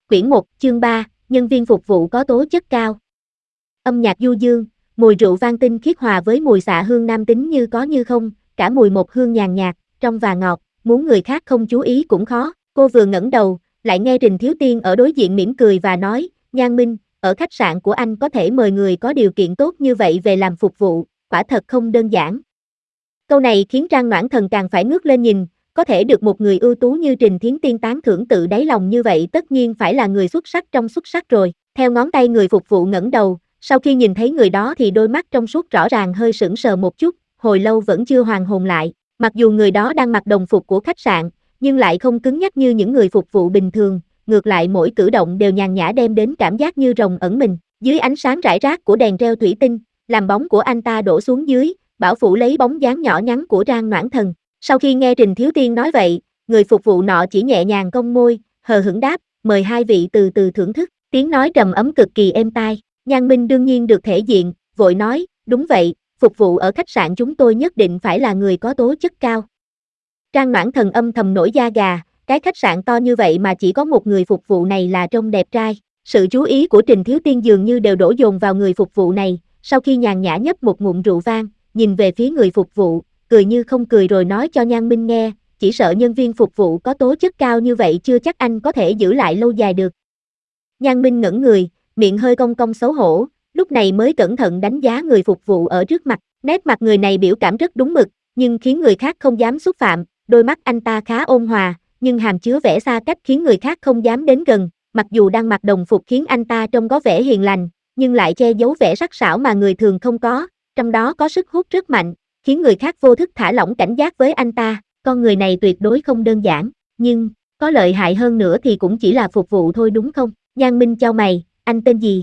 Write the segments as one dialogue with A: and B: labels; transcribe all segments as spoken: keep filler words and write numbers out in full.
A: Quyển một, chương ba, nhân viên phục vụ có tố chất cao. Âm nhạc du dương, mùi rượu vang tinh khiết hòa với mùi xạ hương nam tính như có như không, cả mùi một hương nhàn nhạt, trong và ngọt, muốn người khác không chú ý cũng khó. Cô vừa ngẩng đầu, lại nghe Trình Thiếu Tiên ở đối diện mỉm cười và nói, Nhan Minh, ở khách sạn của anh có thể mời người có điều kiện tốt như vậy về làm phục vụ, quả thật không đơn giản. Câu này khiến Trang Noãn Thần càng phải ngước lên nhìn, có thể được một người ưu tú như Trình Thiến Tiên tán thưởng tự đáy lòng như vậy tất nhiên phải là người xuất sắc trong xuất sắc rồi. Theo ngón tay người phục vụ ngẩng đầu, sau khi nhìn thấy người đó thì đôi mắt trong suốt rõ ràng hơi sững sờ một chút, hồi lâu vẫn chưa hoàn hồn lại. Mặc dù người đó đang mặc đồng phục của khách sạn, nhưng lại không cứng nhắc như những người phục vụ bình thường, ngược lại mỗi cử động đều nhàn nhã đem đến cảm giác như rồng ẩn mình. Dưới ánh sáng rải rác của đèn reo thủy tinh, làm bóng của anh ta đổ xuống dưới, bảo phủ lấy bóng dáng nhỏ nhắn của Trang Noãn Thần. Sau khi nghe Trình Thiếu Tiên nói vậy, người phục vụ nọ chỉ nhẹ nhàng cong môi, hờ hững đáp, mời hai vị từ từ thưởng thức. Tiếng nói trầm ấm cực kỳ êm tai. Nhan Minh đương nhiên được thể diện, vội nói, đúng vậy, phục vụ ở khách sạn chúng tôi nhất định phải là người có tố chất cao. Trang Noãn Thần âm thầm nổi da gà, cái khách sạn to như vậy mà chỉ có một người phục vụ này là trông đẹp trai. Sự chú ý của Trình Thiếu Tiên dường như đều đổ dồn vào người phục vụ này, sau khi nhàn nhã nhấp một ngụm rượu vang, nhìn về phía người phục vụ, cười như không cười rồi nói cho Nhan Minh nghe, chỉ sợ nhân viên phục vụ có tố chất cao như vậy chưa chắc anh có thể giữ lại lâu dài được. Nhan Minh ngẩng người, miệng hơi cong cong xấu hổ, lúc này mới cẩn thận đánh giá người phục vụ ở trước mặt, nét mặt người này biểu cảm rất đúng mực, nhưng khiến người khác không dám xúc phạm, đôi mắt anh ta khá ôn hòa, nhưng hàm chứa vẻ xa cách khiến người khác không dám đến gần, mặc dù đang mặc đồng phục khiến anh ta trông có vẻ hiền lành, nhưng lại che giấu vẻ sắc sảo mà người thường không có, trong đó có sức hút rất mạnh, khiến người khác vô thức thả lỏng cảnh giác với anh ta. Con người này tuyệt đối không đơn giản, nhưng có lợi hại hơn nữa thì cũng chỉ là phục vụ thôi đúng không? Nhan Minh chau mày, anh tên gì?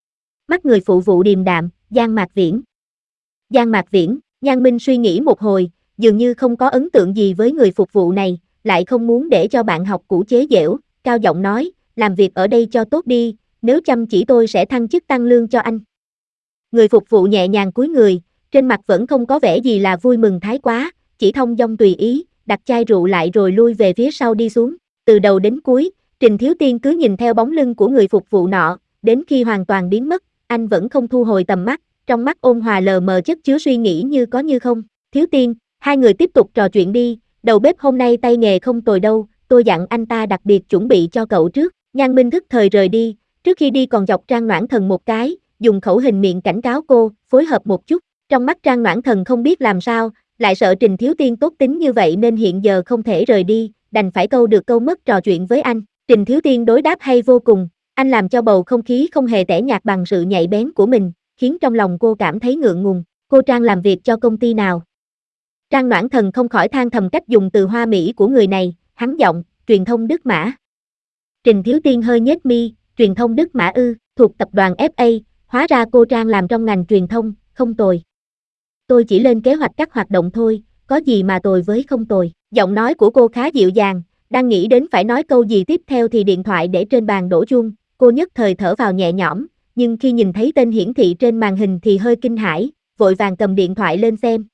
A: Mắt người phụ vụ điềm đạm, Giang Mạc Viễn. Giang Mạc Viễn, Nhan Minh suy nghĩ một hồi, dường như không có ấn tượng gì với người phục vụ này, lại không muốn để cho bạn học cũ chế giễu, cao giọng nói, làm việc ở đây cho tốt đi, nếu chăm chỉ tôi sẽ thăng chức tăng lương cho anh. Người phục vụ nhẹ nhàng cúi người, trên mặt vẫn không có vẻ gì là vui mừng thái quá, chỉ thông dong tùy ý, đặt chai rượu lại rồi lui về phía sau đi xuống. Từ đầu đến cuối, Trình Thiếu Tiên cứ nhìn theo bóng lưng của người phục vụ nọ, đến khi hoàn toàn biến mất, anh vẫn không thu hồi tầm mắt, trong mắt ôn hòa lờ mờ chất chứa suy nghĩ như có như không. Thiếu Tiên, hai người tiếp tục trò chuyện đi, đầu bếp hôm nay tay nghề không tồi đâu, tôi dặn anh ta đặc biệt chuẩn bị cho cậu trước. Nhan Minh thức thời rời đi, trước khi đi còn dọc Trang Noãn Thần một cái, dùng khẩu hình miệng cảnh cáo cô, phối hợp một chút. Trong mắt Trang Noãn Thần không biết làm sao, lại sợ Trình Thiếu Tiên tốt tính như vậy nên hiện giờ không thể rời đi, đành phải câu được câu mất trò chuyện với anh. Trình Thiếu Tiên đối đáp hay vô cùng, anh làm cho bầu không khí không hề tẻ nhạt bằng sự nhạy bén của mình, khiến trong lòng cô cảm thấy ngượng ngùng. Cô Trang làm việc cho công ty nào? Trang Noãn Thần không khỏi than thầm cách dùng từ hoa mỹ của người này, hắn giọng, truyền thông Đức Mã. Trình Thiếu Tiên hơi nhếch mi, truyền thông Đức Mã ư, thuộc tập đoàn ép a, hóa ra cô Trang làm trong ngành truyền thông, không tồi. Tôi chỉ lên kế hoạch các hoạt động thôi, có gì mà tồi với không tồi. Giọng nói của cô khá dịu dàng, đang nghĩ đến phải nói câu gì tiếp theo thì điện thoại để trên bàn đổ chuông, cô nhất thời thở vào nhẹ nhõm, nhưng khi nhìn thấy tên hiển thị trên màn hình thì hơi kinh hãi, vội vàng cầm điện thoại lên xem,